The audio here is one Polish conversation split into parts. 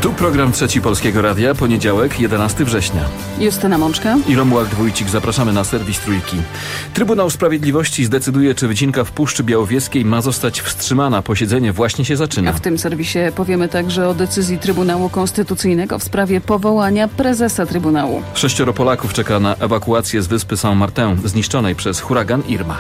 Tu program Trzeci Polskiego Radia, poniedziałek, 11 września. Justyna Mączka i Romuald Wójcik. Zapraszamy na serwis Trójki. Trybunał Sprawiedliwości zdecyduje, czy wycinka w Puszczy Białowieskiej ma zostać wstrzymana. Posiedzenie właśnie się zaczyna. A w tym serwisie powiemy także o decyzji Trybunału Konstytucyjnego w sprawie powołania prezesa Trybunału. 6 Polaków czeka na ewakuację z wyspy Saint-Martin, zniszczonej przez huragan Irma.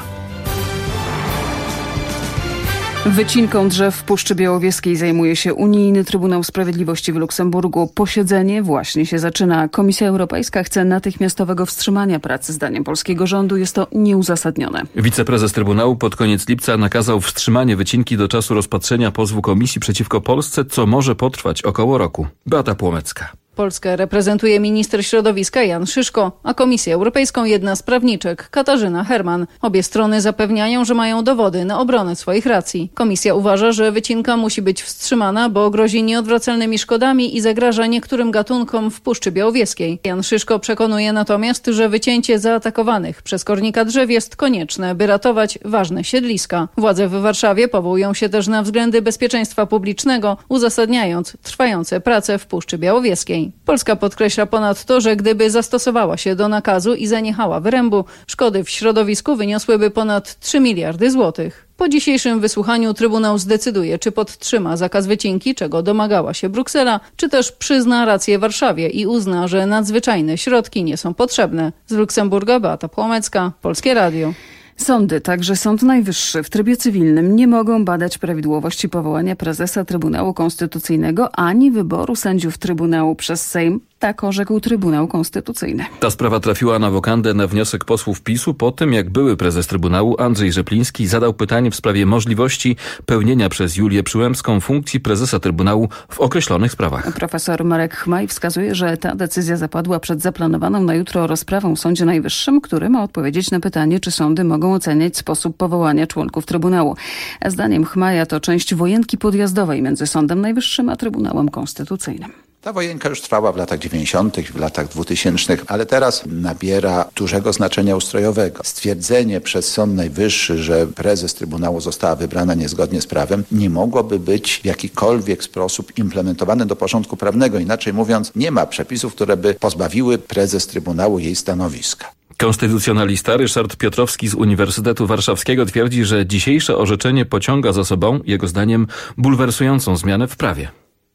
Wycinką drzew w Puszczy Białowieskiej zajmuje się Unijny Trybunał Sprawiedliwości w Luksemburgu. Posiedzenie właśnie się zaczyna. Komisja Europejska chce natychmiastowego wstrzymania pracy. Zdaniem polskiego rządu jest to nieuzasadnione. Wiceprezes Trybunału pod koniec lipca nakazał wstrzymanie wycinki do czasu rozpatrzenia pozwu Komisji przeciwko Polsce, co może potrwać około roku. Beata Płomecka. Polskę reprezentuje minister środowiska Jan Szyszko, a Komisję Europejską jedna z prawniczek, Katarzyna Herman. Obie strony zapewniają, że mają dowody na obronę swoich racji. Komisja uważa, że wycinka musi być wstrzymana, bo grozi nieodwracalnymi szkodami i zagraża niektórym gatunkom w Puszczy Białowieskiej. Jan Szyszko przekonuje natomiast, że wycięcie zaatakowanych przez kornika drzew jest konieczne, by ratować ważne siedliska. Władze w Warszawie powołują się też na względy bezpieczeństwa publicznego, uzasadniając trwające prace w Puszczy Białowieskiej. Polska podkreśla ponadto, że gdyby zastosowała się do nakazu i zaniechała wyrębu, szkody w środowisku wyniosłyby ponad 3 miliardy złotych. Po dzisiejszym wysłuchaniu Trybunał zdecyduje, czy podtrzyma zakaz wycinki, czego domagała się Bruksela, czy też przyzna rację Warszawie i uzna, że nadzwyczajne środki nie są potrzebne. Z Luksemburga Beata Płomecka, Polskie Radio. Sądy, także Sąd Najwyższy w trybie cywilnym nie mogą badać prawidłowości powołania prezesa Trybunału Konstytucyjnego ani wyboru sędziów Trybunału przez Sejm. Tak orzekł Trybunał Konstytucyjny. Ta sprawa trafiła na wokandę na wniosek posłów PiS-u po tym, jak były prezes Trybunału Andrzej Rzepliński zadał pytanie w sprawie możliwości pełnienia przez Julię Przyłębską funkcji prezesa Trybunału w określonych sprawach. Profesor Marek Chmaj wskazuje, że ta decyzja zapadła przed zaplanowaną na jutro rozprawą w Sądzie Najwyższym, który ma odpowiedzieć na pytanie, czy sądy mogą oceniać sposób powołania członków Trybunału. Zdaniem Chmaja to część wojenki podjazdowej między Sądem Najwyższym a Trybunałem Konstytucyjnym. Ta wojenka już trwała w latach 90., w latach 2000, ale teraz nabiera dużego znaczenia ustrojowego. Stwierdzenie przez Sąd Najwyższy, że prezes Trybunału została wybrana niezgodnie z prawem, nie mogłoby być w jakikolwiek sposób implementowane do porządku prawnego. Inaczej mówiąc, nie ma przepisów, które by pozbawiły prezes Trybunału jej stanowiska. Konstytucjonalista Ryszard Piotrowski z Uniwersytetu Warszawskiego twierdzi, że dzisiejsze orzeczenie pociąga za sobą, jego zdaniem, bulwersującą zmianę w prawie.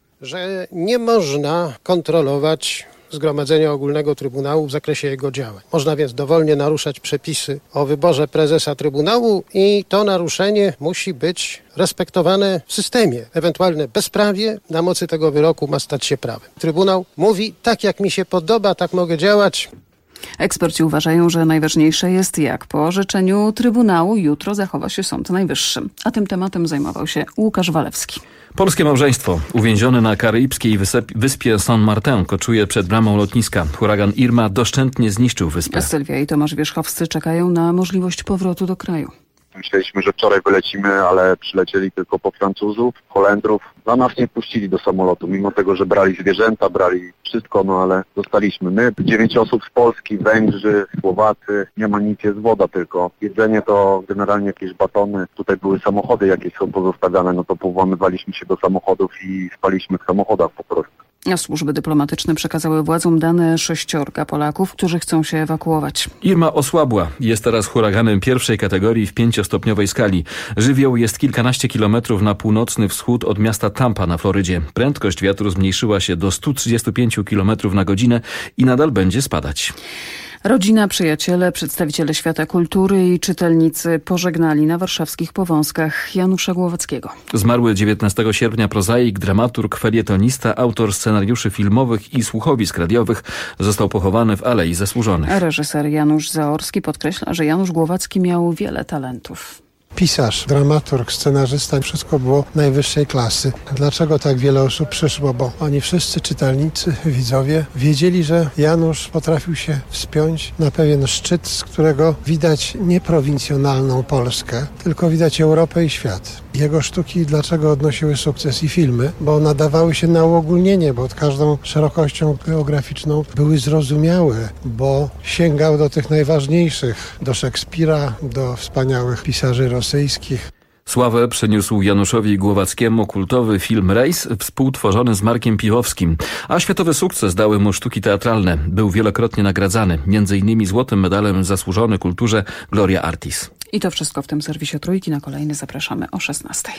Że nie można kontrolować Zgromadzenia Ogólnego Trybunału w zakresie jego działań. Można więc dowolnie naruszać przepisy o wyborze prezesa Trybunału i to naruszenie musi być respektowane w systemie. Ewentualne bezprawie na mocy tego wyroku ma stać się prawem. Trybunał mówi, tak jak mi się podoba, tak mogę działać. Eksperci uważają, że najważniejsze jest, jak po orzeczeniu Trybunału jutro zachowa się Sąd Najwyższy. A tym tematem zajmował się Łukasz Walewski. Polskie małżeństwo uwięzione na karaibskiej wyspie Saint-Martin koczuje przed bramą lotniska. Huragan Irma doszczętnie zniszczył wyspę. Sylwia i Tomasz Wierzchowscy czekają na możliwość powrotu do kraju. Myśleliśmy, że wczoraj wylecimy, ale przylecieli tylko po Francuzów, Holendrów. A nas nie puścili do samolotu, mimo tego, że brali zwierzęta, brali wszystko, no ale zostaliśmy my. 9 osób z Polski, Węgrzy, Słowacy, nie ma nic, jest woda tylko. Jedzenie to generalnie jakieś batony. Tutaj były samochody jakieś są pozostawiane, no to powłamywaliśmy się do samochodów i spaliśmy w samochodach po prostu. A służby dyplomatyczne przekazały władzom dane 6 Polaków, którzy chcą się ewakuować. Irma osłabła. Jest teraz huraganem pierwszej kategorii w 5-stopniowej skali. Żywioł jest kilkanaście kilometrów na północny wschód od miasta Tampa na Florydzie. Prędkość wiatru zmniejszyła się do 135 km na godzinę i nadal będzie spadać. Rodzina, przyjaciele, przedstawiciele świata kultury i czytelnicy pożegnali na warszawskich Powązkach Janusza Głowackiego. Zmarły 19 sierpnia prozaik, dramaturg, felietonista, autor scenariuszy filmowych i słuchowisk radiowych został pochowany w Alei Zasłużonych. Reżyser Janusz Zaorski podkreśla, że Janusz Głowacki miał wiele talentów. Pisarz, dramaturg, scenarzysta, wszystko było najwyższej klasy. Dlaczego tak wiele osób przyszło? Bo oni wszyscy czytelnicy, widzowie wiedzieli, że Janusz potrafił się wspiąć na pewien szczyt, z którego widać nie prowincjonalną Polskę, tylko widać Europę i świat. Jego sztuki dlaczego odnosiły sukces i filmy? Bo nadawały się na uogólnienie, bo każdą szerokością geograficzną były zrozumiałe, bo sięgał do tych najważniejszych, do Szekspira, do wspaniałych pisarzy rosyjskich. Sławę przyniósł Januszowi Głowackiemu kultowy film Rejs, współtworzony z Markiem Piwowskim, a światowy sukces dały mu sztuki teatralne. Był wielokrotnie nagradzany, m.in. złotym medalem zasłużony kulturze Gloria Artis. I to wszystko w tym serwisie Trójki. Na kolejny zapraszamy o 16:00.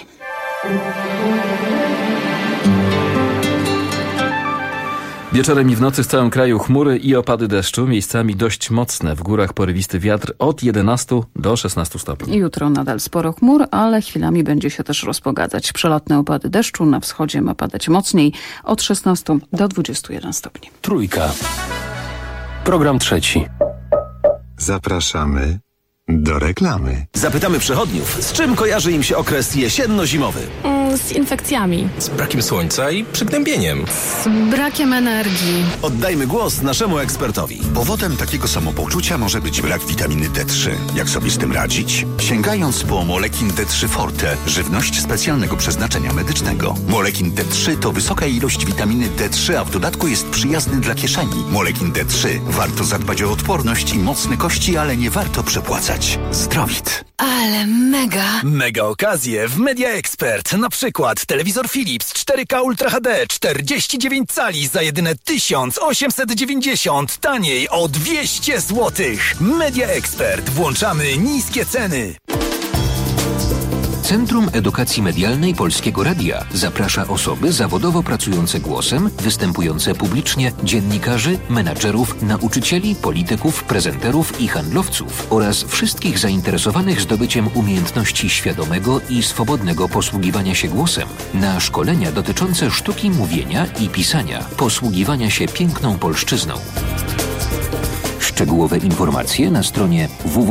Wieczorem i w nocy w całym kraju chmury i opady deszczu, miejscami dość mocne. W górach porywisty wiatr od 11 do 16 stopni. Jutro nadal sporo chmur, ale chwilami będzie się też rozpogadzać. Przelotne opady deszczu na wschodzie ma padać mocniej od 16 do 21 stopni. Trójka. Program trzeci. Zapraszamy do reklamy. Zapytamy przechodniów, z czym kojarzy im się okres jesienno-zimowy? Z infekcjami. Z brakiem słońca i przygnębieniem. Z brakiem energii. Oddajmy głos naszemu ekspertowi. Powodem takiego samopoczucia może być brak witaminy D3. Jak sobie z tym radzić? Sięgając po Molekin D3 Forte, żywność specjalnego przeznaczenia medycznego. Molekin D3 to wysoka ilość witaminy D3, a w dodatku jest przyjazny dla kieszeni. Molekin D3. Warto zadbać o odporność i mocne kości, ale nie warto przepłacać. Zdrowit. Ale mega. Mega okazje w Media Expert. Na przykład telewizor Philips 4K Ultra HD 49 cali za jedyne 1890. Taniej o 200 zł. Media Expert. Włączamy niskie ceny. Centrum Edukacji Medialnej Polskiego Radia zaprasza osoby zawodowo pracujące głosem, występujące publicznie, dziennikarzy, menadżerów, nauczycieli, polityków, prezenterów i handlowców oraz wszystkich zainteresowanych zdobyciem umiejętności świadomego i swobodnego posługiwania się głosem na szkolenia dotyczące sztuki mówienia i pisania, posługiwania się piękną polszczyzną. Szczegółowe informacje na stronie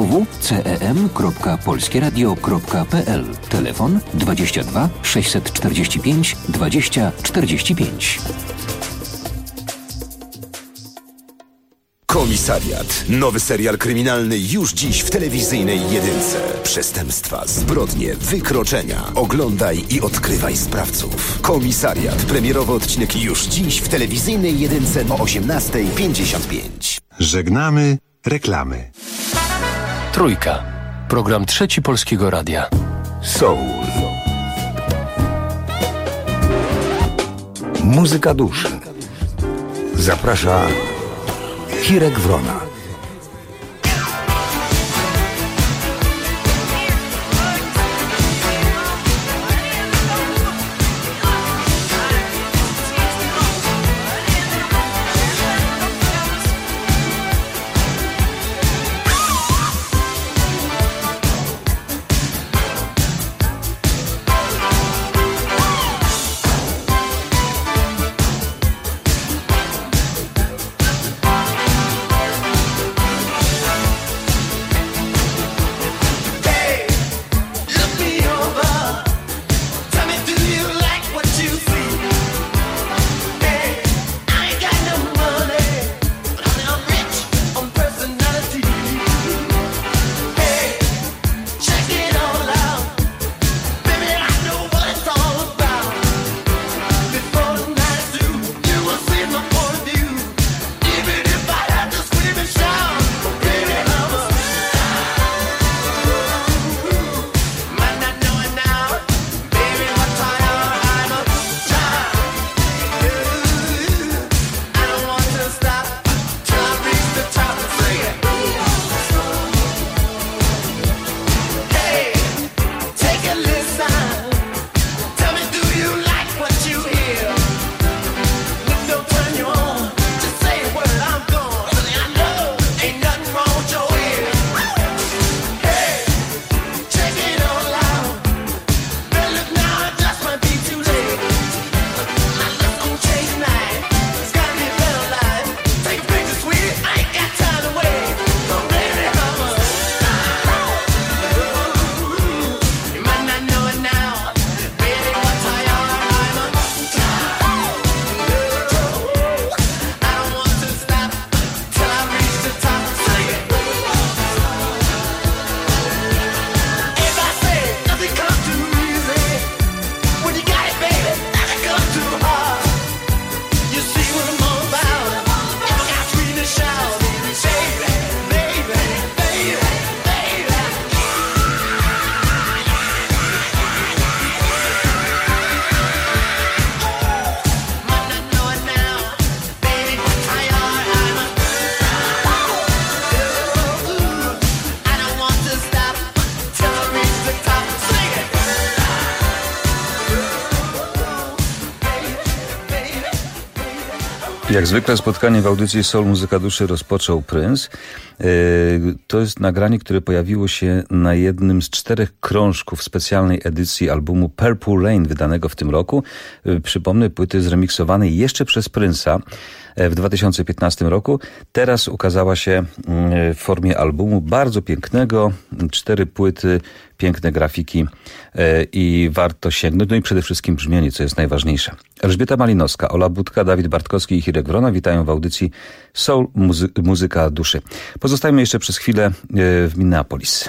www.cem.polskieradio.pl. Telefon 22 645 20 45. Komisariat. Nowy serial kryminalny już dziś w telewizyjnej jedynce. Przestępstwa, zbrodnie, wykroczenia. Oglądaj i odkrywaj sprawców. Komisariat. Premierowy odcinek już dziś w telewizyjnej jedynce o 18:55. Żegnamy reklamy. Trójka. Program trzeci Polskiego Radia. Soul. Muzyka duszy. Zaprasza Hirek Wrona. Jak zwykle spotkanie w audycji Soul Muzyka Duszy rozpoczął Prince. To jest nagranie, które pojawiło się na jednym z 4 krążków specjalnej edycji albumu Purple Rain wydanego w tym roku. Przypomnę, płyty zremiksowanej jeszcze przez Prince'a w 2015 roku. Teraz ukazała się w formie albumu bardzo pięknego. 4 płyty, piękne grafiki i warto sięgnąć. No i przede wszystkim brzmienie, co jest najważniejsze. Elżbieta Malinowska, Ola Budka, Dawid Bartkowski i Hirek Wrona witają w audycji Soul Muzyka Duszy. Pozostajemy jeszcze przez chwilę w Minneapolis.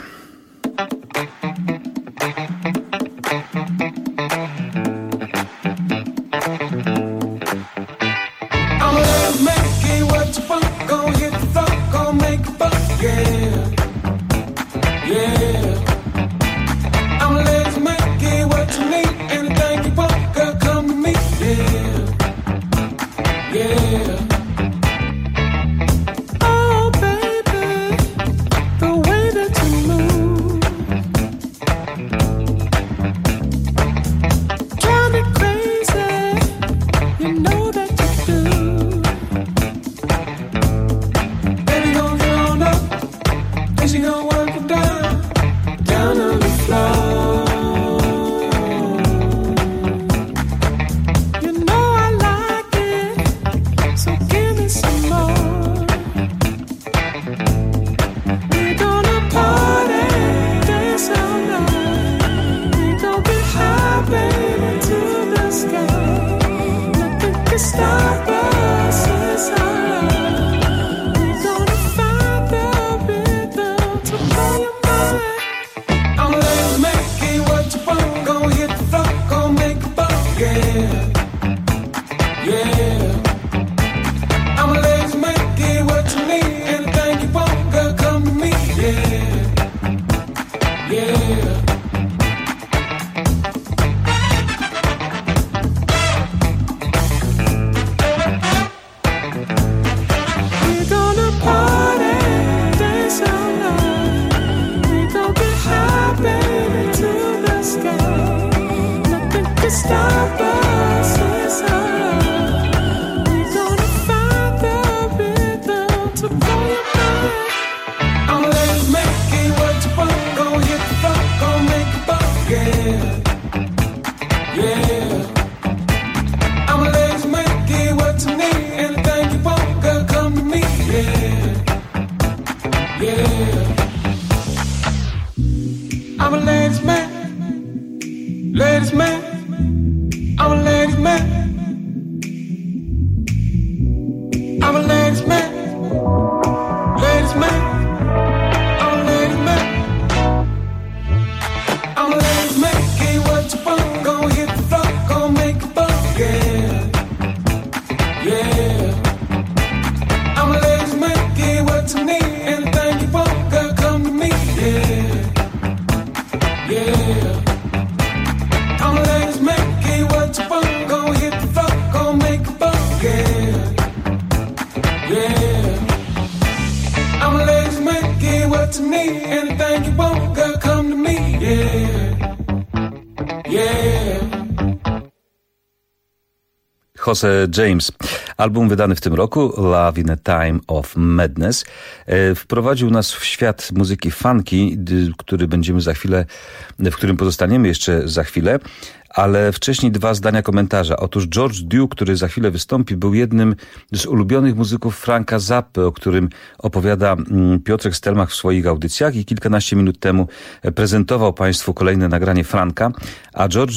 Jose James. Album wydany w tym roku, Love in a Time of Madness, wprowadził nas w świat muzyki funky, który będziemy za chwilę, w którym pozostaniemy jeszcze za chwilę, ale wcześniej 2 zdania komentarza. Otóż George Duke, który za chwilę wystąpi, był jednym z ulubionych muzyków Franka Zappy, o którym opowiada Piotrek Stelmach w swoich audycjach i kilkanaście minut temu prezentował Państwu kolejne nagranie Franka, a George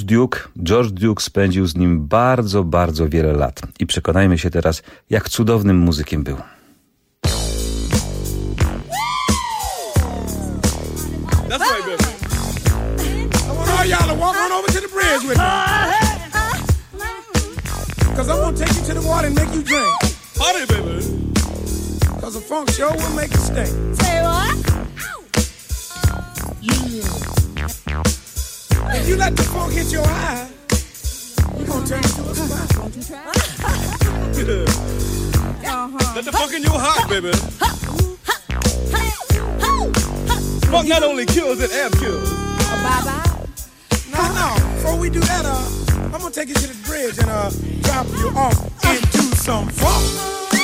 Duke spędził z nim bardzo, bardzo wiele lat. I przekonajmy się teraz, jak cudownym muzykiem był. That's right, baby. I want all y'all to walk on over to the bridge with me. Cause I'm gonna take you to the water and make you drink. Party, baby. Cause the funk show will make you stink. Say what? Yeah. If you let the funk hit your eye, we're gonna turn you to a spot. Don't you try? Let the funk in your heart, baby. Funk not only kills, it ab kills. Bye-bye. No. Before we do that, I'm gonna take you to the bridge and drop you off into some funk.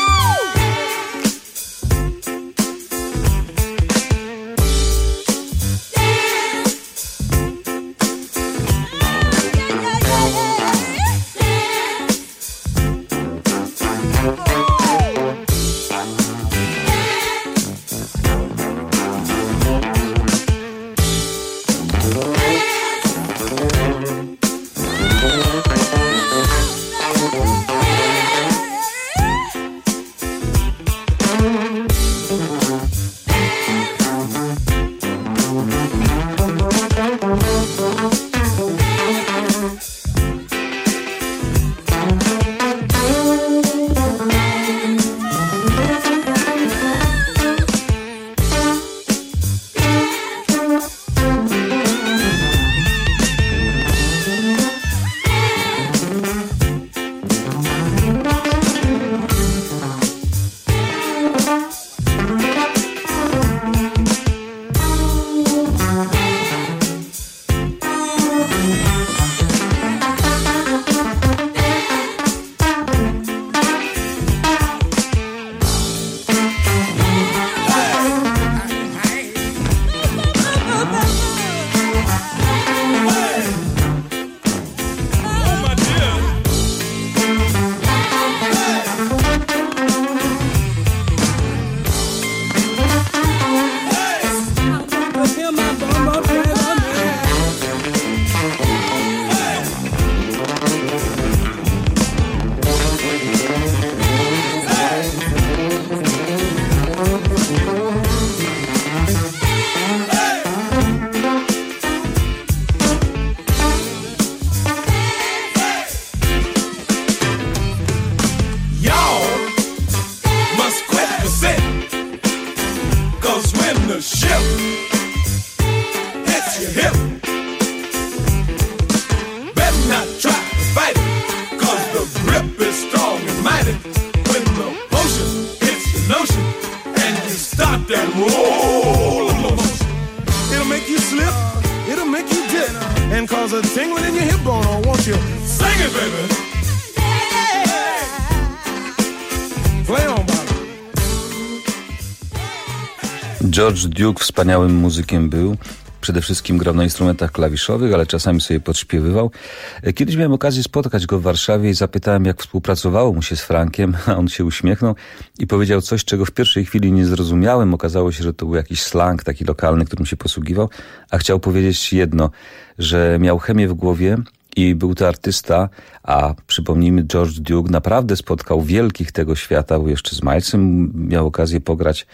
George Duke wspaniałym muzykiem był. Przede wszystkim grał na instrumentach klawiszowych, ale czasami sobie podśpiewywał. Kiedyś miałem okazję spotkać go w Warszawie i zapytałem, jak współpracowało mu się z Frankiem, a on się uśmiechnął i powiedział coś, czego w pierwszej chwili nie zrozumiałem. Okazało się, że to był jakiś slang taki lokalny, którym się posługiwał, a chciał powiedzieć jedno, że miał chemię w głowie i był to artysta, a przypomnijmy, George Duke naprawdę spotkał wielkich tego świata, był jeszcze z Milesem, miał okazję pograć.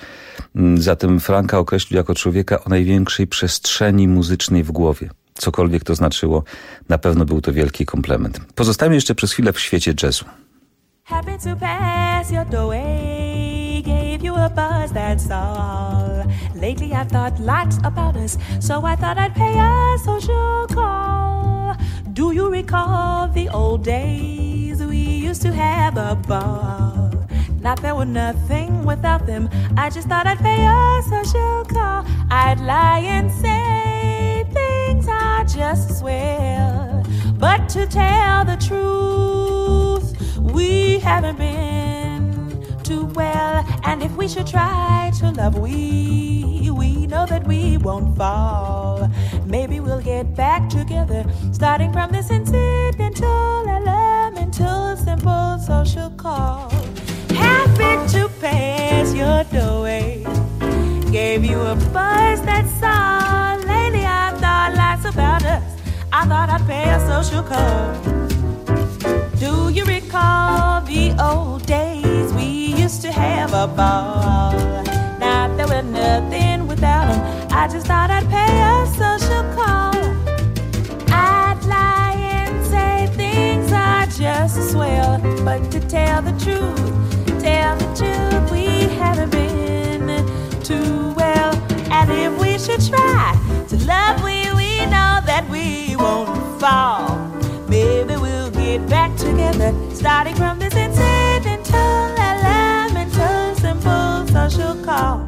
Zatem Franka określił jako człowieka o największej przestrzeni muzycznej w głowie. Cokolwiek to znaczyło, na pewno był to wielki komplement. Pozostajemy jeszcze przez chwilę w świecie jazzu. Happy to pass your doorway, gave you a buzz, that's all. Lately I've thought lots about us, so I thought I'd pay a social call. Do you recall the old days we used to have a ball? Not there were nothing without them, I just thought I'd pay a social call. I'd lie and say things are just swell, but to tell the truth, we haven't been too well. And if we should try to love, we know that we won't fall. Maybe we'll get back together, starting from this incidental, elemental, simple social call. Happy to pass your doorway, gave you a buzz, that's all. Lately I've thought lots about us, I thought I'd pay a social call. Do you recall the old days we used to have a ball? Not there was nothing without them, I just thought I'd pay a social call. I'd lie and say things are just swell, but to tell the truth, we haven't been too well. And if we should try to love, we know that we won't fall. Maybe we'll get back together, starting from this incidental, elemental, simple social call.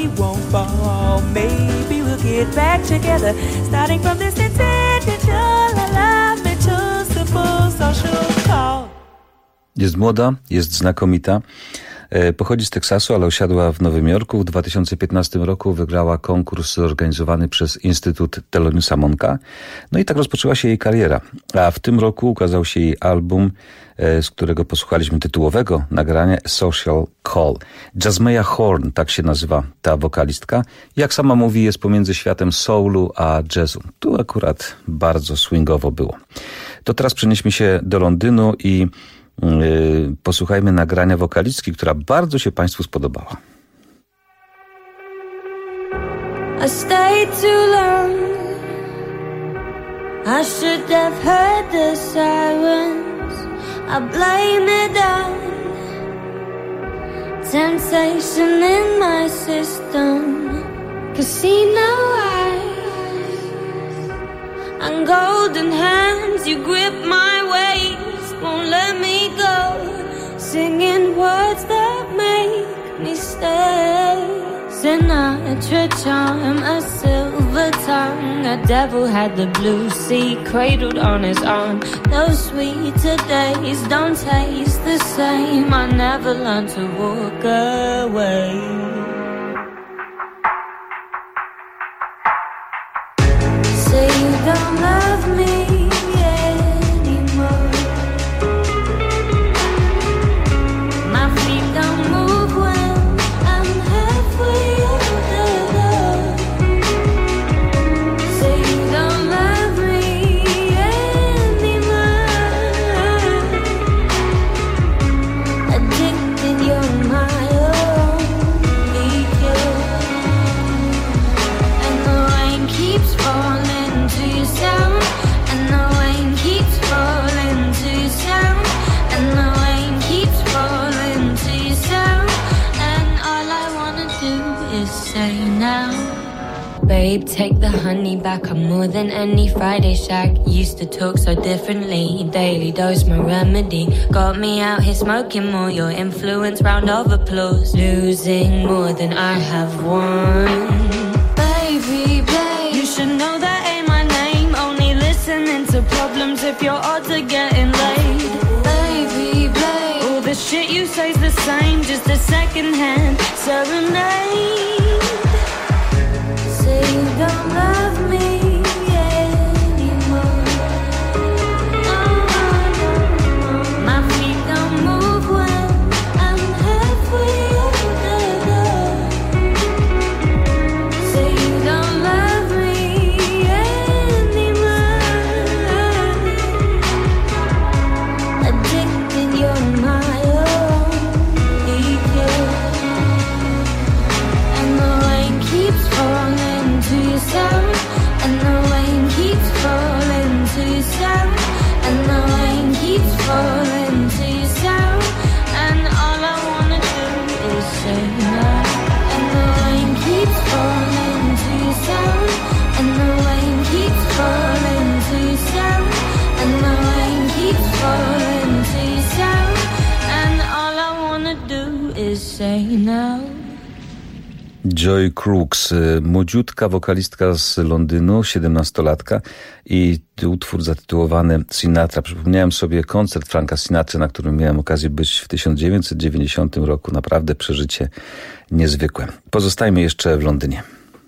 we won't fall. Maybe we'll get back together, starting from this intentional. Allow me to simple social call. Jest młoda, jest znakomita. Pochodzi z Teksasu, ale osiadła w Nowym Jorku. W 2015 roku wygrała konkurs zorganizowany przez Instytut Theloniousa Monka. No i tak rozpoczęła się jej kariera. A w tym roku ukazał się jej album, z którego posłuchaliśmy tytułowego nagrania Social Call. Jasmeya Horn, tak się nazywa ta wokalistka. Jak sama mówi, jest pomiędzy światem soulu a jazzu. Tu akurat bardzo swingowo było. To teraz przenieśmy się do Londynu i posłuchajmy nagrania wokalistki, która bardzo się Państwu spodobała. I stayed too long. I should have heard the sirens. I blame it on temptation in my system. Casino eyes and golden hands. You grip my waist, won't let me go. Singing words that make me stay. Sinatra charm, a silver tongue. A devil had the blue sea cradled on his arm. Those sweeter days don't taste the same. I never learned to walk away. Say you don't love me anymore. My feet don't move when I'm halfway up the door. Say you don't love me anymore. Addicted, you're my only cure. And the rain keeps falling to your sound. And the rain keeps falling to your sound. And the rain keeps falling to your sound. And all I wanna do is say now, babe, take the honey back. I'm more than any Friday shack. Used to talk so differently. Daily dose, my remedy. Got me out here smoking more. Your influence, round of applause. Losing more than I have won. Baby, babe, you should know that ain't my name. Only listening to problems if your odds are getting laid. Baby, babe, all the shit you say's the same. Just a second-hand serenade. Say you don't love me anymore. No, no, no. My feet don't move when I'm halfway up the door. Say you don't love me anymore. Addicted, you're my only cure. And the rain keeps falling to your sound. And the rain keeps falling to your sound. And the rain keeps falling to your sound. And all I wanna do is say now. And the rain keeps falling to your sound. And the rain keeps falling to your sound. And the rain keeps falling to your sound. And all I wanna do is say now. Joy Crooks, młodziutka wokalistka z Londynu, 17-latka i utwór zatytułowany Sinatra. Przypomniałem sobie koncert Franka Sinatry, na którym miałem okazję być w 1990 roku. Naprawdę przeżycie niezwykłe. Pozostajmy jeszcze w Londynie.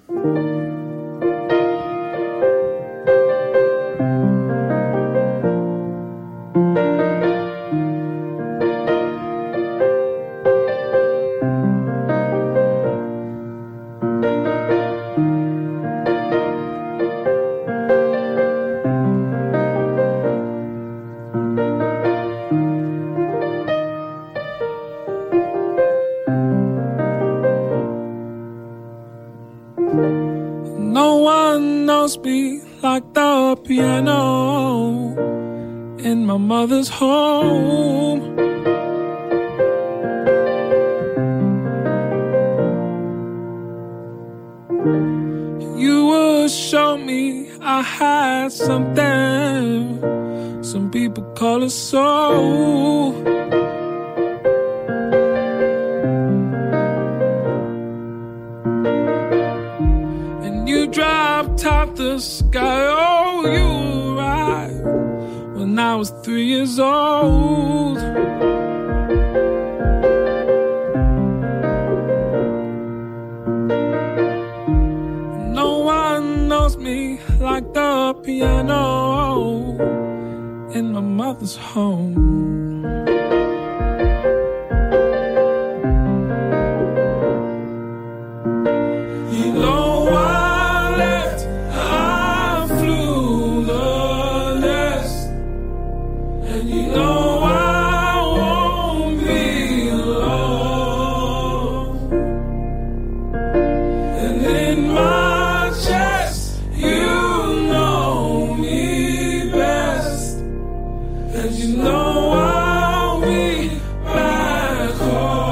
No one knows me like the piano in my mother's home. You would show me I had something some people call a soul. when you dropped out the sky. Oh, you arrived when I was 3 years old. No one knows me like the piano in my mother's home. You know I left, I flew the nest, and you know I won't be alone. And in my chest, you know me best, and you know I'll be back home.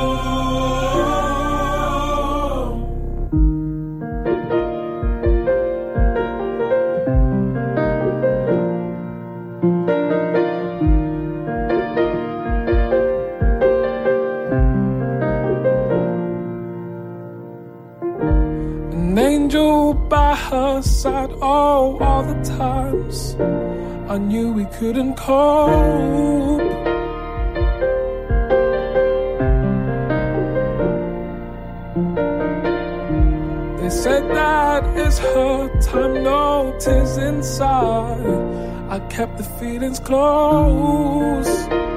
An angel by her side, oh, all the times I knew we couldn't cope. They said that it's her time, no tears inside. I kept the feelings close.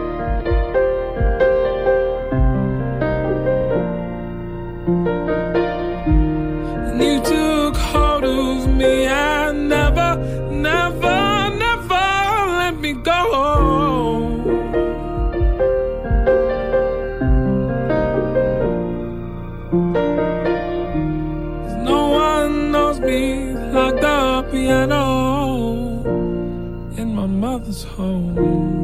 And you took hold of me and never, never, never let me go. No one knows me like the piano in my mother's home.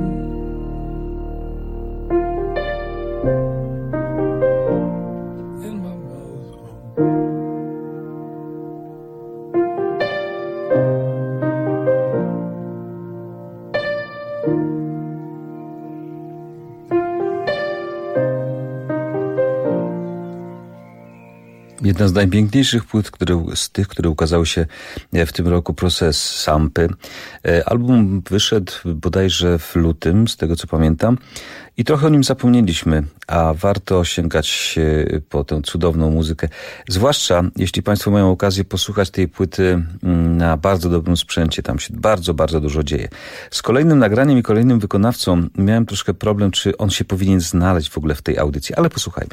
Jedna z najpiękniejszych płyt z tych, które ukazały się w tym roku, Process Sampy. Album wyszedł bodajże w lutym, z tego co pamiętam, i trochę o nim zapomnieliśmy, a warto sięgać po tę cudowną muzykę. Zwłaszcza jeśli Państwo mają okazję posłuchać tej płyty na bardzo dobrym sprzęcie. Tam się bardzo, bardzo dużo dzieje. Z kolejnym nagraniem i kolejnym wykonawcą miałem troszkę problem, czy on się powinien znaleźć w ogóle w tej audycji, ale posłuchajmy.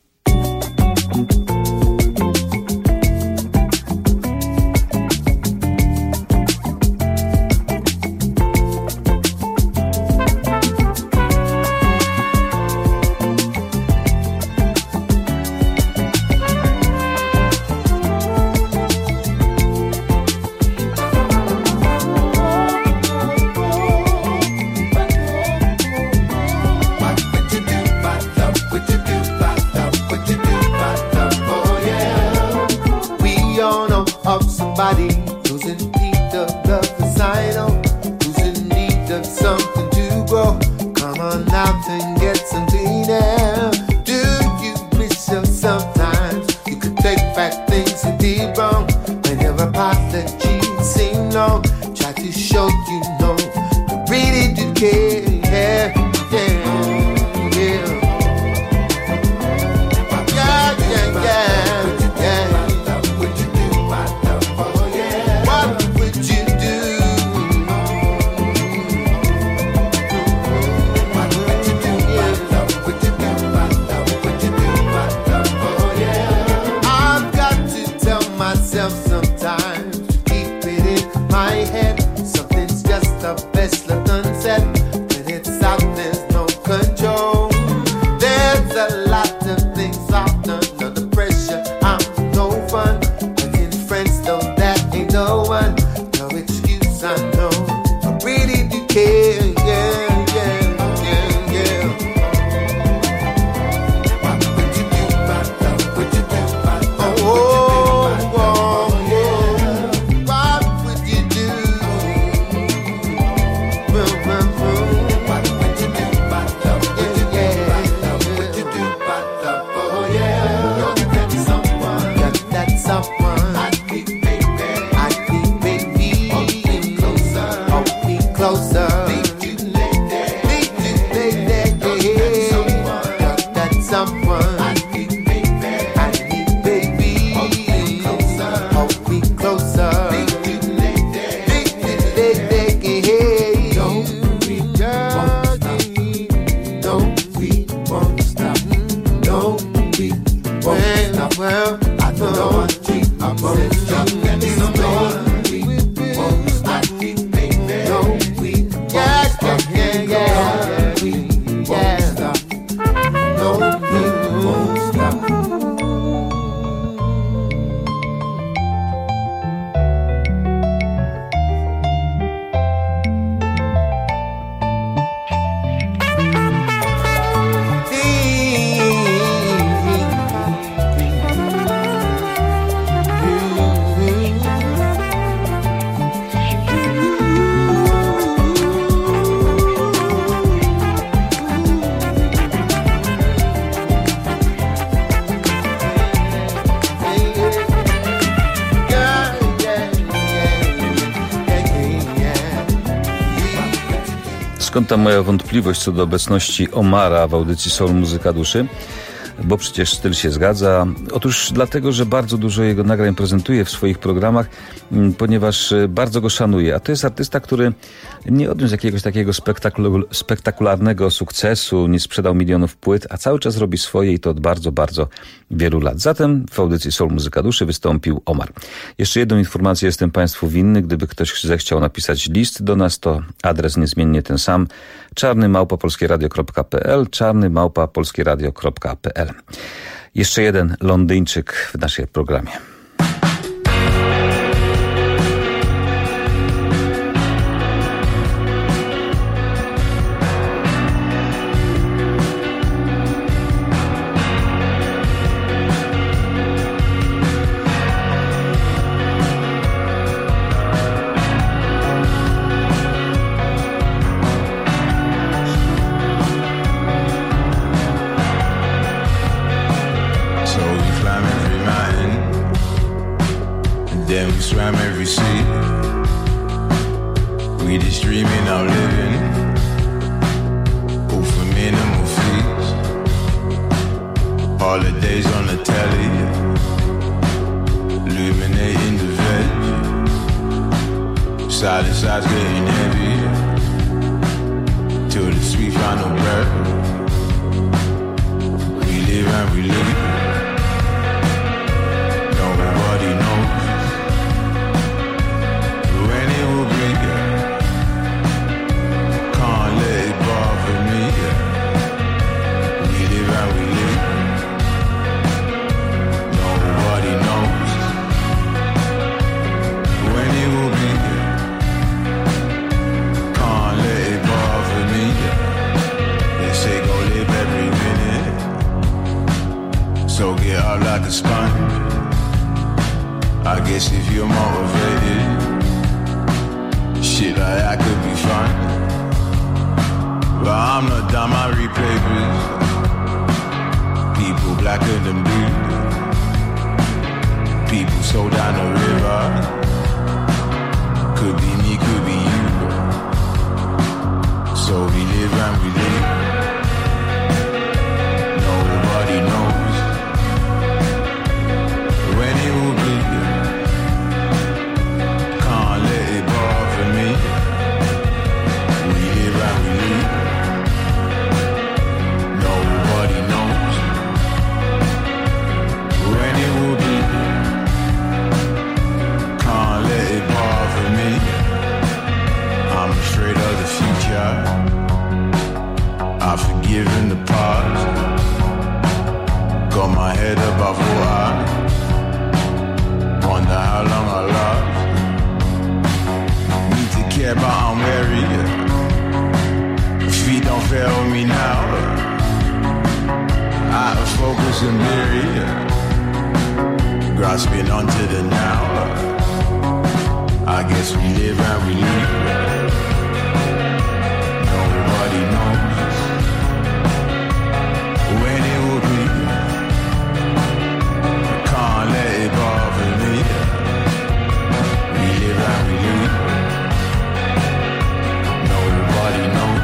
Who's in need of love recital, who's in need of something to grow. Come on out and get some clean air. Do you wish yourself sometimes you could take back things you did wrong? Whenever part that you sing no, try to show you know you really do care. Yeah, yeah, yeah. Yeah, yeah, yeah. Best left unsaid. When it's out, there's no control. There's a lot of things I've done under pressure. I'm no fun. When friends know that ain't no one. No excuse, I know. I really do care. Yeah, yeah, yeah, yeah. What would you do, my love? What you do, my love? Oh, oh, yeah. Skąd ta moja wątpliwość co do obecności Omara w audycji Soul Muzyka Duszy? Bo przecież styl się zgadza. Otóż dlatego, że bardzo dużo jego nagrań prezentuję w swoich programach, ponieważ bardzo go szanuję. A to jest artysta, który nie odniósł jakiegoś takiego spektakularnego sukcesu, nie sprzedał milionów płyt, a cały czas robi swoje i to od bardzo, bardzo wielu lat. Zatem w audycji Soul Muzyka Duszy wystąpił Omar. Jeszcze jedną informację jestem Państwu winny. Gdyby ktoś zechciał napisać list do nas, to adres niezmiennie ten sam: czarny@polskieradio.pl, czarny@polskieradio.pl. Jeszcze jeden Londyńczyk w naszym programie. Swam every sea. We just dreaming of living. All for minimal fees. Holidays on the telly. Illuminating the veg. Silent sides getting heavy. Till the sweet final breath. We live and we live. Nobody knows. So get up like a sponge. I guess if you're motivated, shit like that could be fun. But I'm not dumb, I read papers. People blacker than blue. People sold down the river. Could be me, could be you. So we live and we live. Nobody knows when it will be. Can't let it bother me. We live and we live. Nobody knows when it will be. Can't let it bother me. I'm afraid of the future. I've forgiven the past. Got my head above water. Wonder how long I last. Need to care but I'm wary. Feet don't fail me now. Out of focus and weary. Grasping onto the now. I guess we live and we live. Nobody knows when it will be. Can't let it bother me. We live and we live. Nobody knows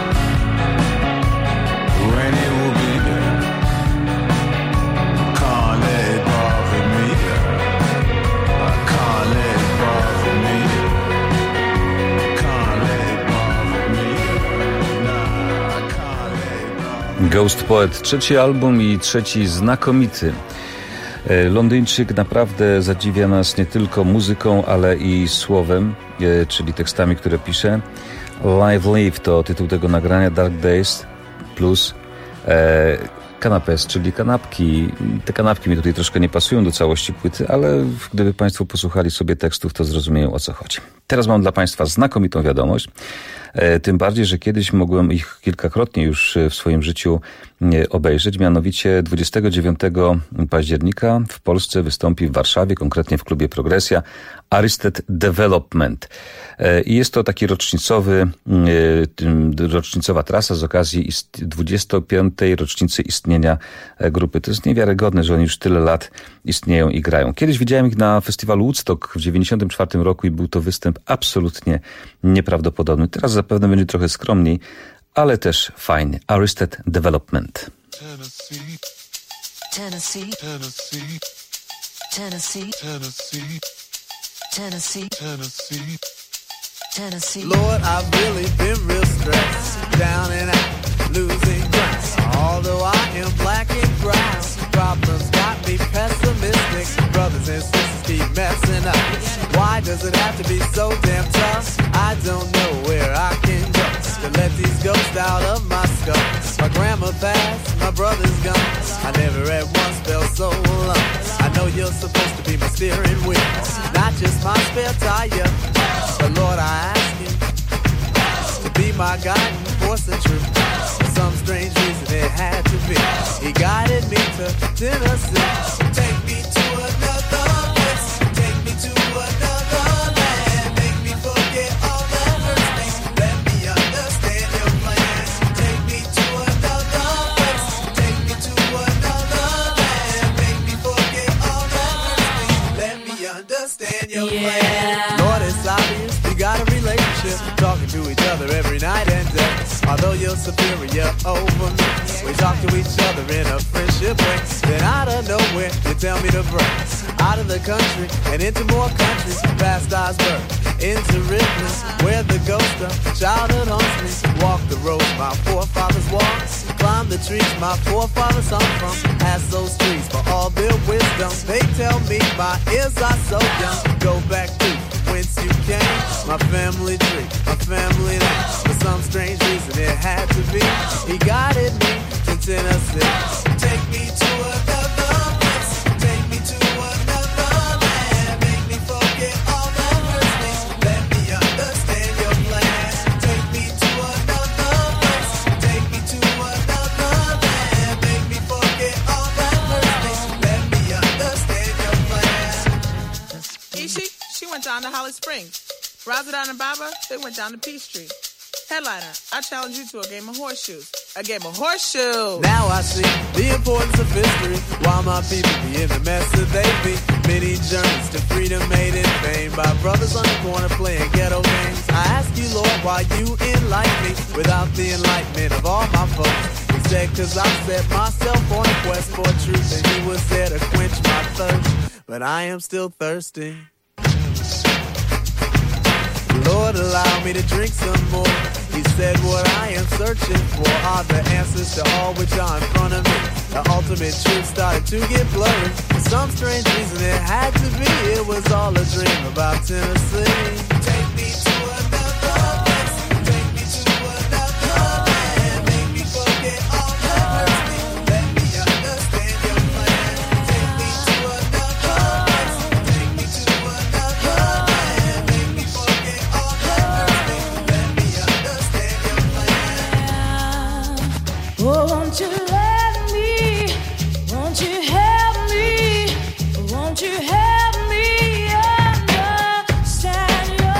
when it will be. Can't let it bother me. I can't let it bother me. Can't let it bother me. Nah, I can't let it bother me. Ghost Poet, trzeci album i trzeci znakomity Londyńczyk naprawdę zadziwia nas nie tylko muzyką, ale i słowem, czyli tekstami, które pisze. Live Live to tytuł tego nagrania, Dark Days plus Canapés, czyli kanapki. Te kanapki mi tutaj troszkę nie pasują do całości płyty, ale gdyby Państwo posłuchali sobie tekstów, to zrozumieją, o co chodzi. Teraz mam dla Państwa znakomitą wiadomość. Tym bardziej, że kiedyś mogłem ich kilkakrotnie już w swoim życiu obejrzeć. Mianowicie 29 października w Polsce wystąpi w Warszawie, konkretnie w klubie Progresja, Arrested Development. I jest to taki rocznicowa trasa z okazji 25. rocznicy istnienia grupy. To jest niewiarygodne, że oni już tyle lat istnieją i grają. Kiedyś widziałem ich na festiwalu Woodstock w 94 roku i był to występ absolutnie nieprawdopodobny. Teraz zapewne będzie trochę skromniej, ale też fajny. Arrested Development. Tennessee, Tennessee, Tennessee, Tennessee, Tennessee, Tennessee, Tennessee. Tennessee. Lord, I've really been real stressed, down and out, losing ground. Although I am black and brown, problems got me pessimistic. Brothers and sisters keep messing up. Why does it have to be so damn tough? I don't know where I can go to let these ghosts out of my skull. My grandma passed, my brother's gone. I never at once felt so alone. I know you're supposed to be my steering wheel, not just my spare tire. But Lord, I ask you to be my guiding force and truth. For some strange reason it had to be. He guided me to Tennessee. Take me to another place. Take me to another land. Make me forget all that hurts me. Let me understand your plan. Take me to another place. Take me to another land. Make me forget all that hurts me. Let me understand your plan. Lord, it's obvious we got a relationship, talking to each other every night and day. Although you're superior over me, we talk to each other in a friendship way. Then out of nowhere, you tell me to break out of the country and into more countries, past Osborne, into Ripley, where the ghost of childhood haunts me. Walk the roads my forefathers walked, climb the trees my forefathers hung from. Ask those trees for all their wisdom. They tell me my ears are so young. Go back to whence you came, my family tree, my family name. For some strange reason it had to be. He guided me to Tennessee. Take me to another place. Take me to another land. Make me forget all that hurts me. Let me understand your plan. Take me to another place. Take me to another land. Make me forget all that hurts me. Let me understand your plan. She went down to Holly Springs. Razadon and Baba, they went down to Peachtree. Headliner, I challenge you to a game of horseshoes. A game of horseshoes. Now I see the importance of history. While my people be in the mess that they be. Many journeys to freedom made in vain by brothers on the corner playing ghetto games. I ask you, Lord, why you enlighten me without the enlightenment of all my folks. He said, cause I set myself on a quest for truth, and he was there to quench my thirst. But I am still thirsty. Lord, allow me to drink some more. He said what I am searching for are the answers to all which are in front of me. The ultimate truth started to get blurry. For some strange reason it had to be. It was all a dream about Tennessee. Take me to another place. Take me to another land. Make me forget all that hurts me. Let me understand your plan. Take me to another place. Take me to another land. Make me forget all that hurts me. Let me understand your plan. Oh, won't you let me? Won't you help me? Won't you help me understand your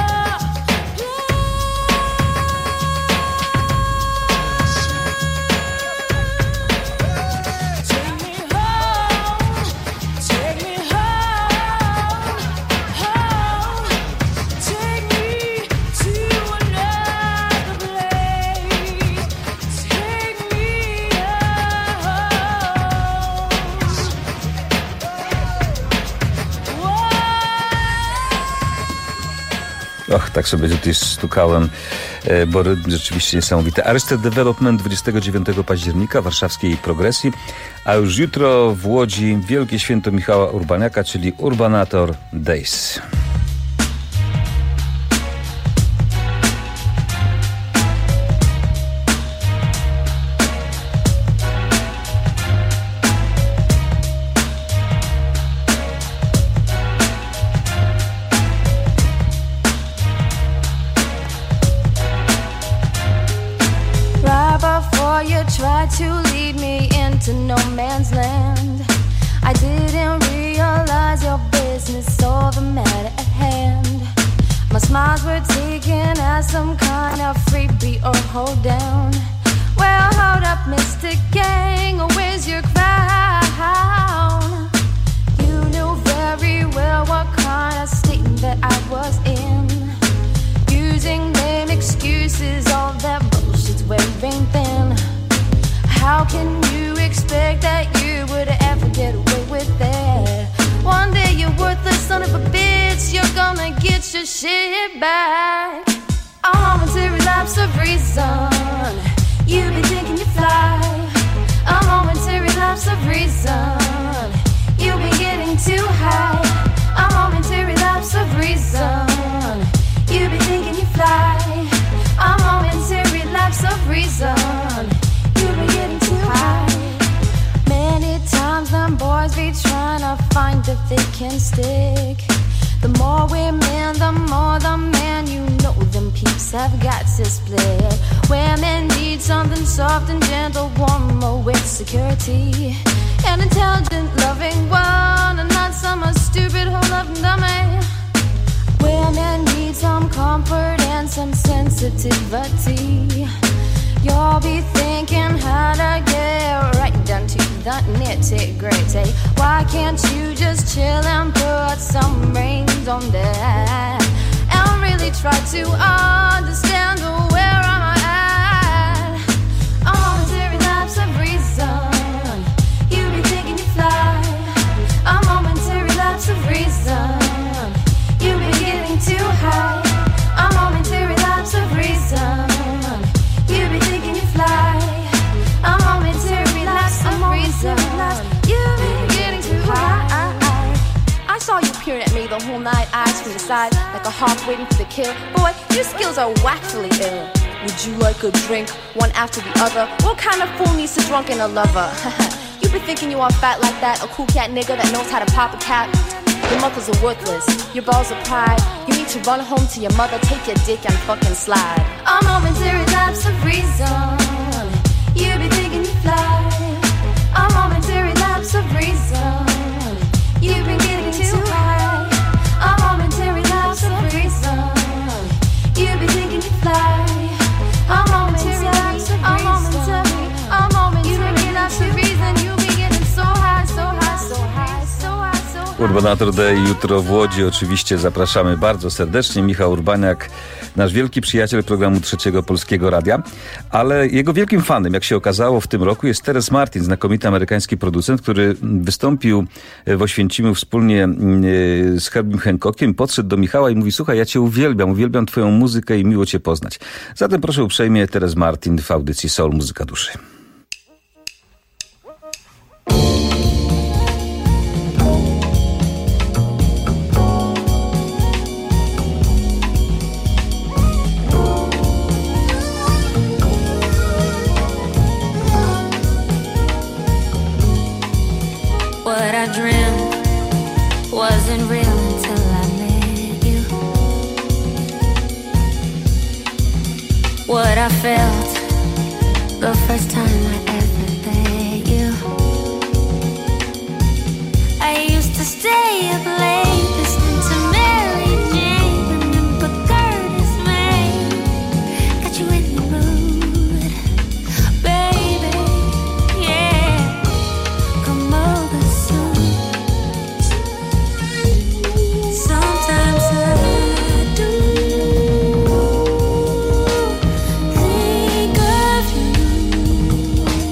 Och, tak sobie tutaj stukałem, bo rytm rzeczywiście niesamowity. Arrested Development 29 października w warszawskiej Progresji, a już jutro w Łodzi wielkie święto Michała Urbaniaka, czyli Urbanator Days. To lead me into no man's land, I didn't realize your business or the matter at hand. My smiles were taken as some kind of freebie or hold down. Well, hold up, Mr. Gang, where's your crown? You knew very well what kind of state that I was in, using lame excuses, all that bullshit's wearing thin. How can you expect that you would ever get away with that? One day you worthless son of a bitch, you're gonna get your shit back. A momentary lapse of reason, you've been thinking you fly. A momentary lapse of reason, you've been getting too high. A momentary lapse of reason, you've been thinking you fly. A momentary lapse of reason, you've been getting too high. Many times them boys be trying to find if they can stick. The more women, the more the man, you know them peeps have got to split. Women need something soft and gentle, warmer with security. An intelligent, loving one, and not some stupid whole-loving dummy. Women need some comfort and some sensitivity. You'll be thinking how to get right down to the nitty-gritty. Why can't you just chill and put some reins on that and really try to understand where I'm at? A momentary lapse of reason, you be thinking you fly. A momentary lapse of reason, you be getting too high. A momentary lapse of reason, you be thinking you fly. A momentary lapse of reason, you be getting too high. I saw you peering at me the whole night, eyes from the side, like a hawk waiting for the kill. Boy, your skills are whackfully ill. Would you like a drink, one after the other? What kind of fool needs a drunk and a lover? You been thinking you are fat like that, a cool cat nigga that knows how to pop a cap? Your muscles are worthless, your balls are pride. You need to run home to your mother, take your dick and fucking slide. A momentary lapse of reason, you be thinking you fly. A momentary lapse of reason, you've been getting too high. A momentary lapse of reason, you be thinking you fly. A momentary lapse of reason, a momentary lapse of reason, you be getting so high, so high, so high, so high, so high. Urbanator Day jutro w Łodzi. Oczywiście zapraszamy bardzo serdecznie. Michał Urbaniak, nasz wielki przyjaciel programu Trzeciego Polskiego Radia, ale jego wielkim fanem, jak się okazało w tym roku, jest Terence Martin, znakomity amerykański producent, który wystąpił w Oświęcimiu wspólnie z Herbiem Hancockiem, podszedł do Michała i mówi: słuchaj, ja cię uwielbiam twoją muzykę i miło cię poznać. Zatem proszę uprzejmie, Terence Martin w audycji Soul Muzyka Duszy. What I dreamt wasn't real until I met you. What I felt the first time I ever met you. I used to stay up late listening to Mary Jane and put Curtis May. Got you in the mood, baby, yeah. Come over soon. Sometimes I do think of you.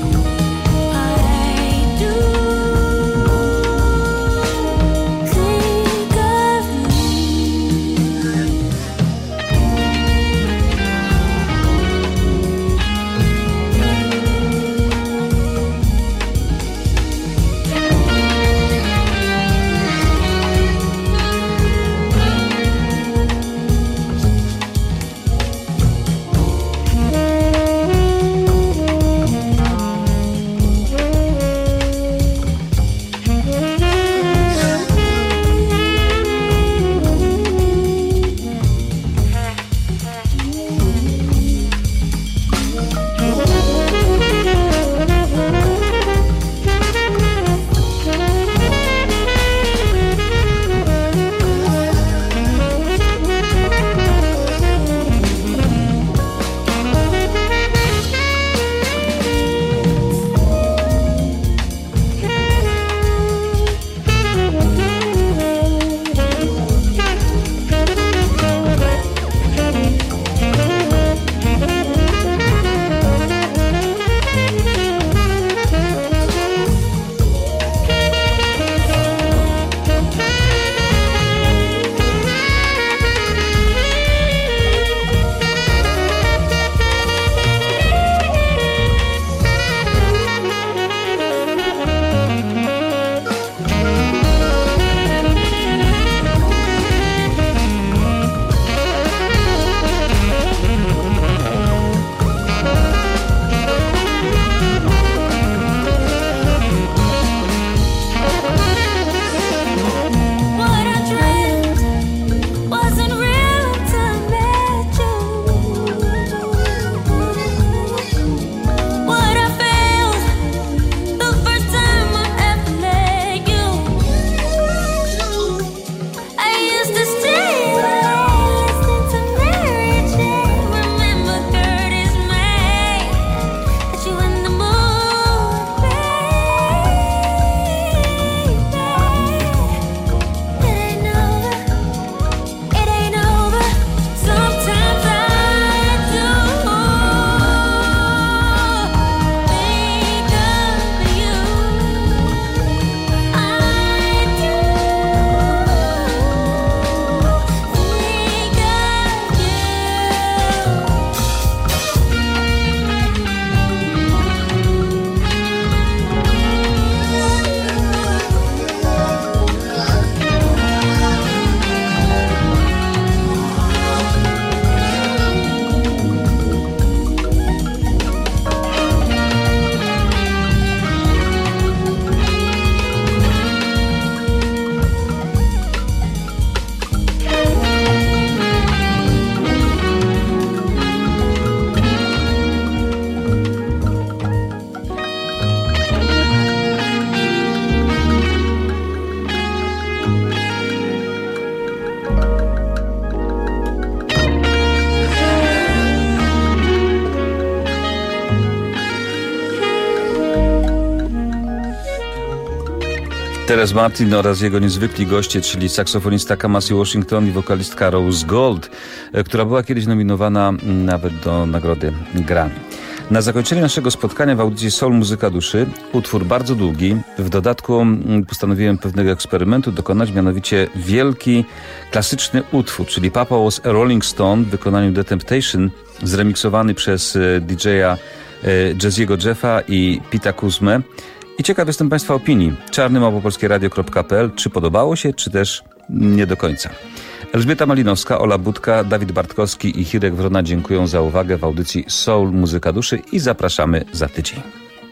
Terence Martin oraz jego niezwykli goście, czyli saksofonista Kamasi Washington i wokalistka Rose Gold, która była kiedyś nominowana nawet do nagrody Grammy. Na zakończenie naszego spotkania w audycji Soul Muzyka Duszy utwór bardzo długi. W dodatku postanowiłem pewnego eksperymentu dokonać, mianowicie wielki, klasyczny utwór, czyli Papa Was a Rolling Stone w wykonaniu The Temptation, zremiksowany przez DJ-a Jazziego Jeffa i Pita Kuzmę. I ciekaw jestem Państwa opinii. czarny@polskieradio.pl. Czy podobało się, czy też nie do końca. Elżbieta Malinowska, Ola Budka, Dawid Bartkowski i Hirek Wrona dziękują za uwagę w audycji Soul Muzyka Duszy i zapraszamy za tydzień.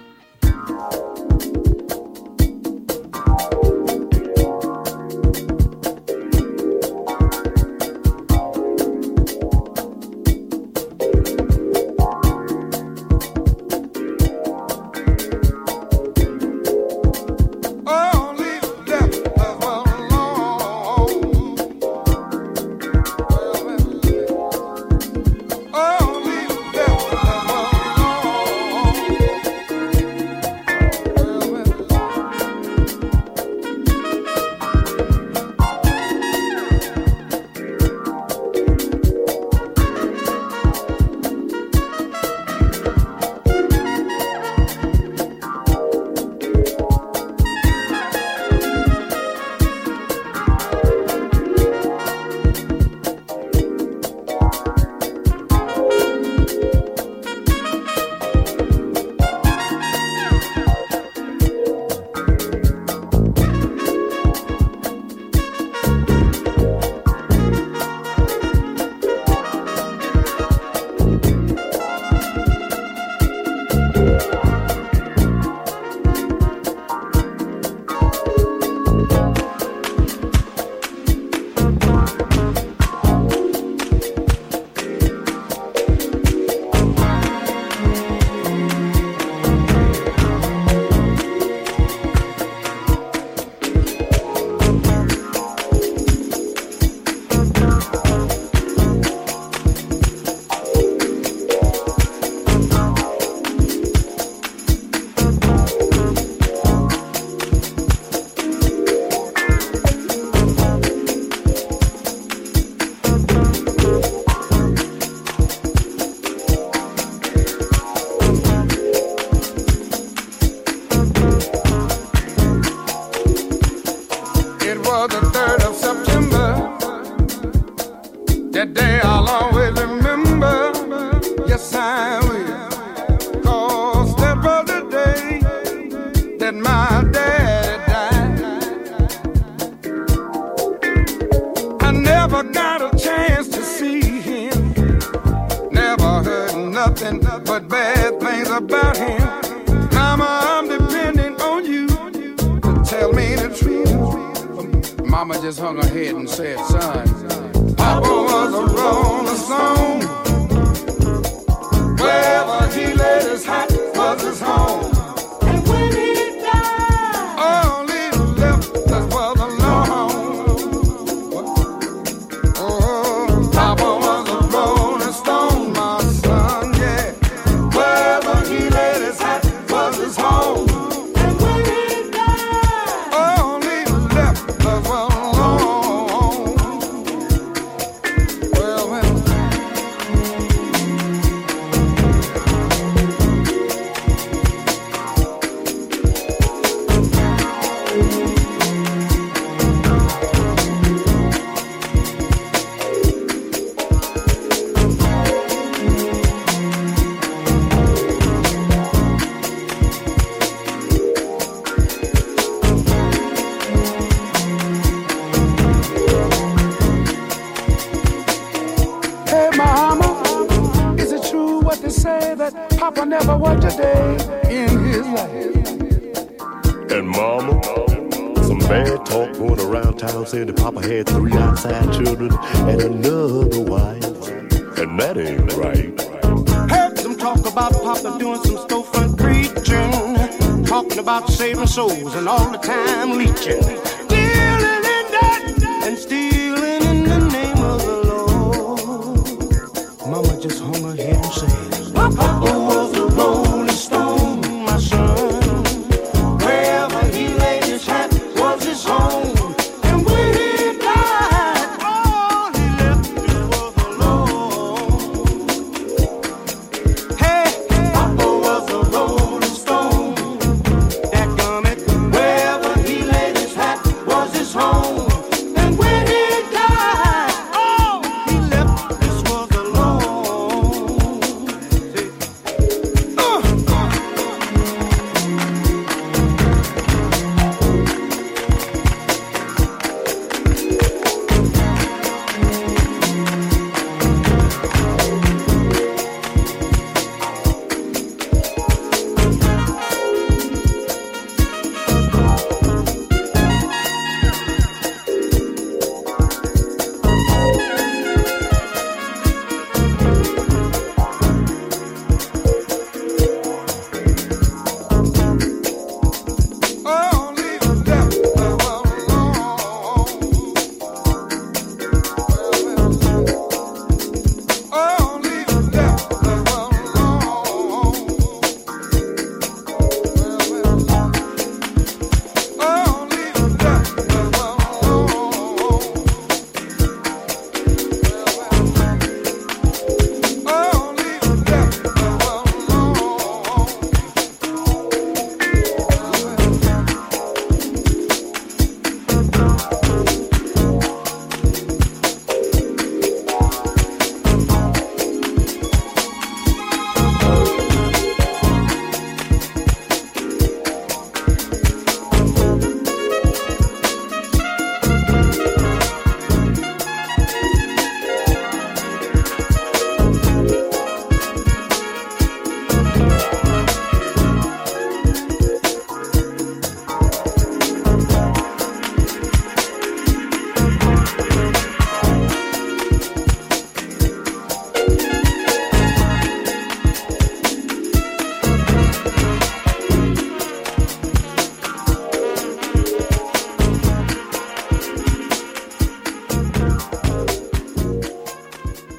Said that Papa had 3 outside children and another wife, and that ain't right. Heard some talk about Papa doing some storefront preaching, talking about saving souls and all the time leeching, dealing in that and stealing in the name of the Lord. Mama just hung her head and said, Papa was a rolling stone, my son. Wherever he laid his hat was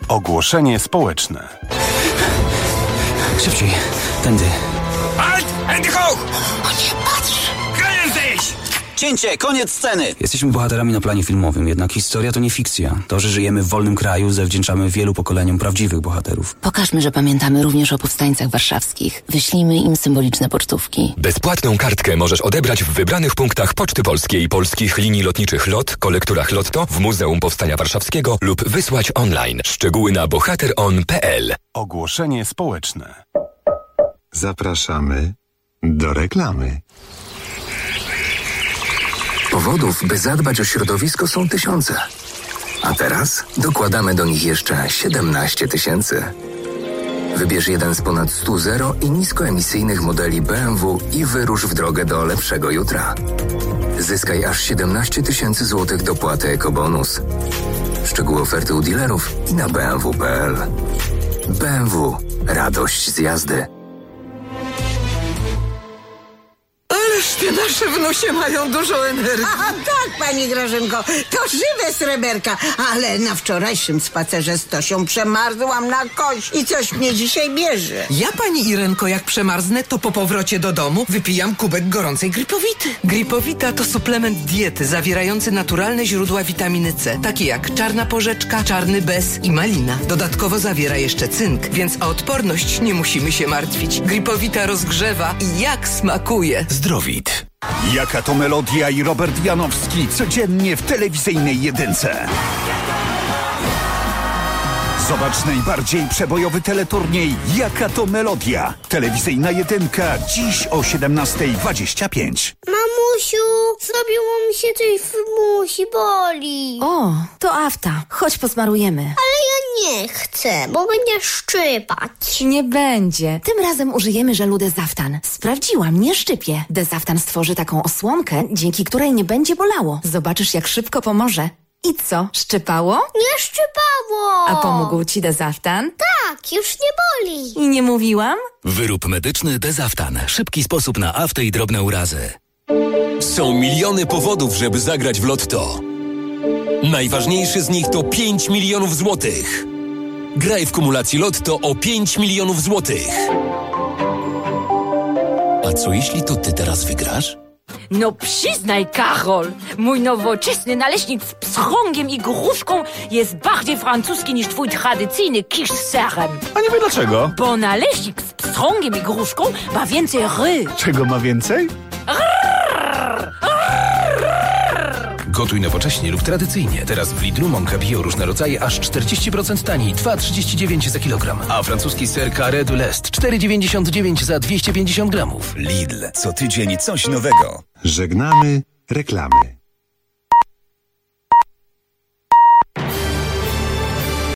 Ogłoszenie społeczne. Szybciej, tędy. Halt! Hände hoch! O nie, patrz! Kręcić! Cięcie, koniec sceny! Jesteśmy bohaterami na planie filmowym, jednak historia to nie fikcja. To, że żyjemy w wolnym kraju, zawdzięczamy wielu pokoleniom prawdziwych bohaterów. Pokażmy, że pamiętamy również o powstańcach warszawskich. Wyślijmy im symboliczne pocztówki. Bezpłatną kartkę możesz odebrać w wybranych punktach Poczty Polskiej i polskich linii lotniczych LOT, kolekturach Lotto, w Muzeum Powstania Warszawskiego lub wysłać online. Szczegóły na bohateron.pl. Ogłoszenie społeczne. Zapraszamy do reklamy. Powodów, by zadbać o środowisko, są tysiące. A teraz dokładamy do nich jeszcze 17 000. Wybierz jeden z ponad 100 zero i niskoemisyjnych modeli BMW i wyrusz w drogę do lepszego jutra. Zyskaj aż 17 000 złotych dopłaty ekobonus. Szczegóły oferty u dealerów i na bmw.pl. BMW. Radość z jazdy. Ależ te nasze wnusie mają dużo energii. A tak, pani Grażynko, to żywe sreberka, ale na wczorajszym spacerze z Tosią przemarzłam na kość i coś mnie dzisiaj bierze. Ja, pani Irenko, jak przemarznę, to po powrocie do domu wypijam kubek gorącej Gripowity. Gripowita to suplement diety zawierający naturalne źródła witaminy C, takie jak czarna porzeczka, czarny bez i malina. Dodatkowo zawiera jeszcze cynk, więc o odporność nie musimy się martwić. Gripowita rozgrzewa i jak smakuje. Zdrowit. Jaka to melodia i Robert Janowski codziennie w telewizyjnej jedynce. Zobacz najbardziej przebojowy teleturniej Jaka to melodia. Telewizyjna jedynka dziś o 17:25. Mamusiu, zrobiło mi się coś w musi, boli. O, to afta. Chodź posmarujemy. Ale ja nie chcę, bo będzie szczypać. Nie będzie. Tym razem użyjemy żelu Dezaftan. Sprawdziłam, nie szczypie. Dezaftan stworzy taką osłonkę, dzięki której nie będzie bolało. Zobaczysz, jak szybko pomoże. I co, szczypało? Nie szczypało. A pomógł ci Dezaftan? Tak, już nie boli. I nie mówiłam? Wyrób medyczny Dezaftan. Szybki sposób na aftę i drobne urazy. Są miliony powodów, żeby zagrać w Lotto. Najważniejszy z nich to 5 milionów złotych. Graj w kumulacji Lotto o 5 milionów złotych. A co jeśli to ty teraz wygrasz? No przyznaj, Karol, mój nowoczesny naleśnik z pstrągiem i gruszką jest bardziej francuski niż twój tradycyjny kisz z serem. A nie wiem dlaczego. Bo naleśnik z pstrągiem i gruszką ma więcej ry. Czego ma więcej? Gotuj nowocześnie lub tradycyjnie. Teraz w Lidlu mąka bio różne rodzaje aż 40% taniej, 2,39 za kilogram. A francuski ser Carré de l'Est 4,99 za 250 gramów. Lidl. Co tydzień coś nowego. Żegnamy reklamy.